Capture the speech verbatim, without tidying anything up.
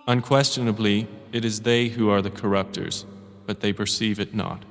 Unquestionably, it is they who are the corrupters, but they perceive it not.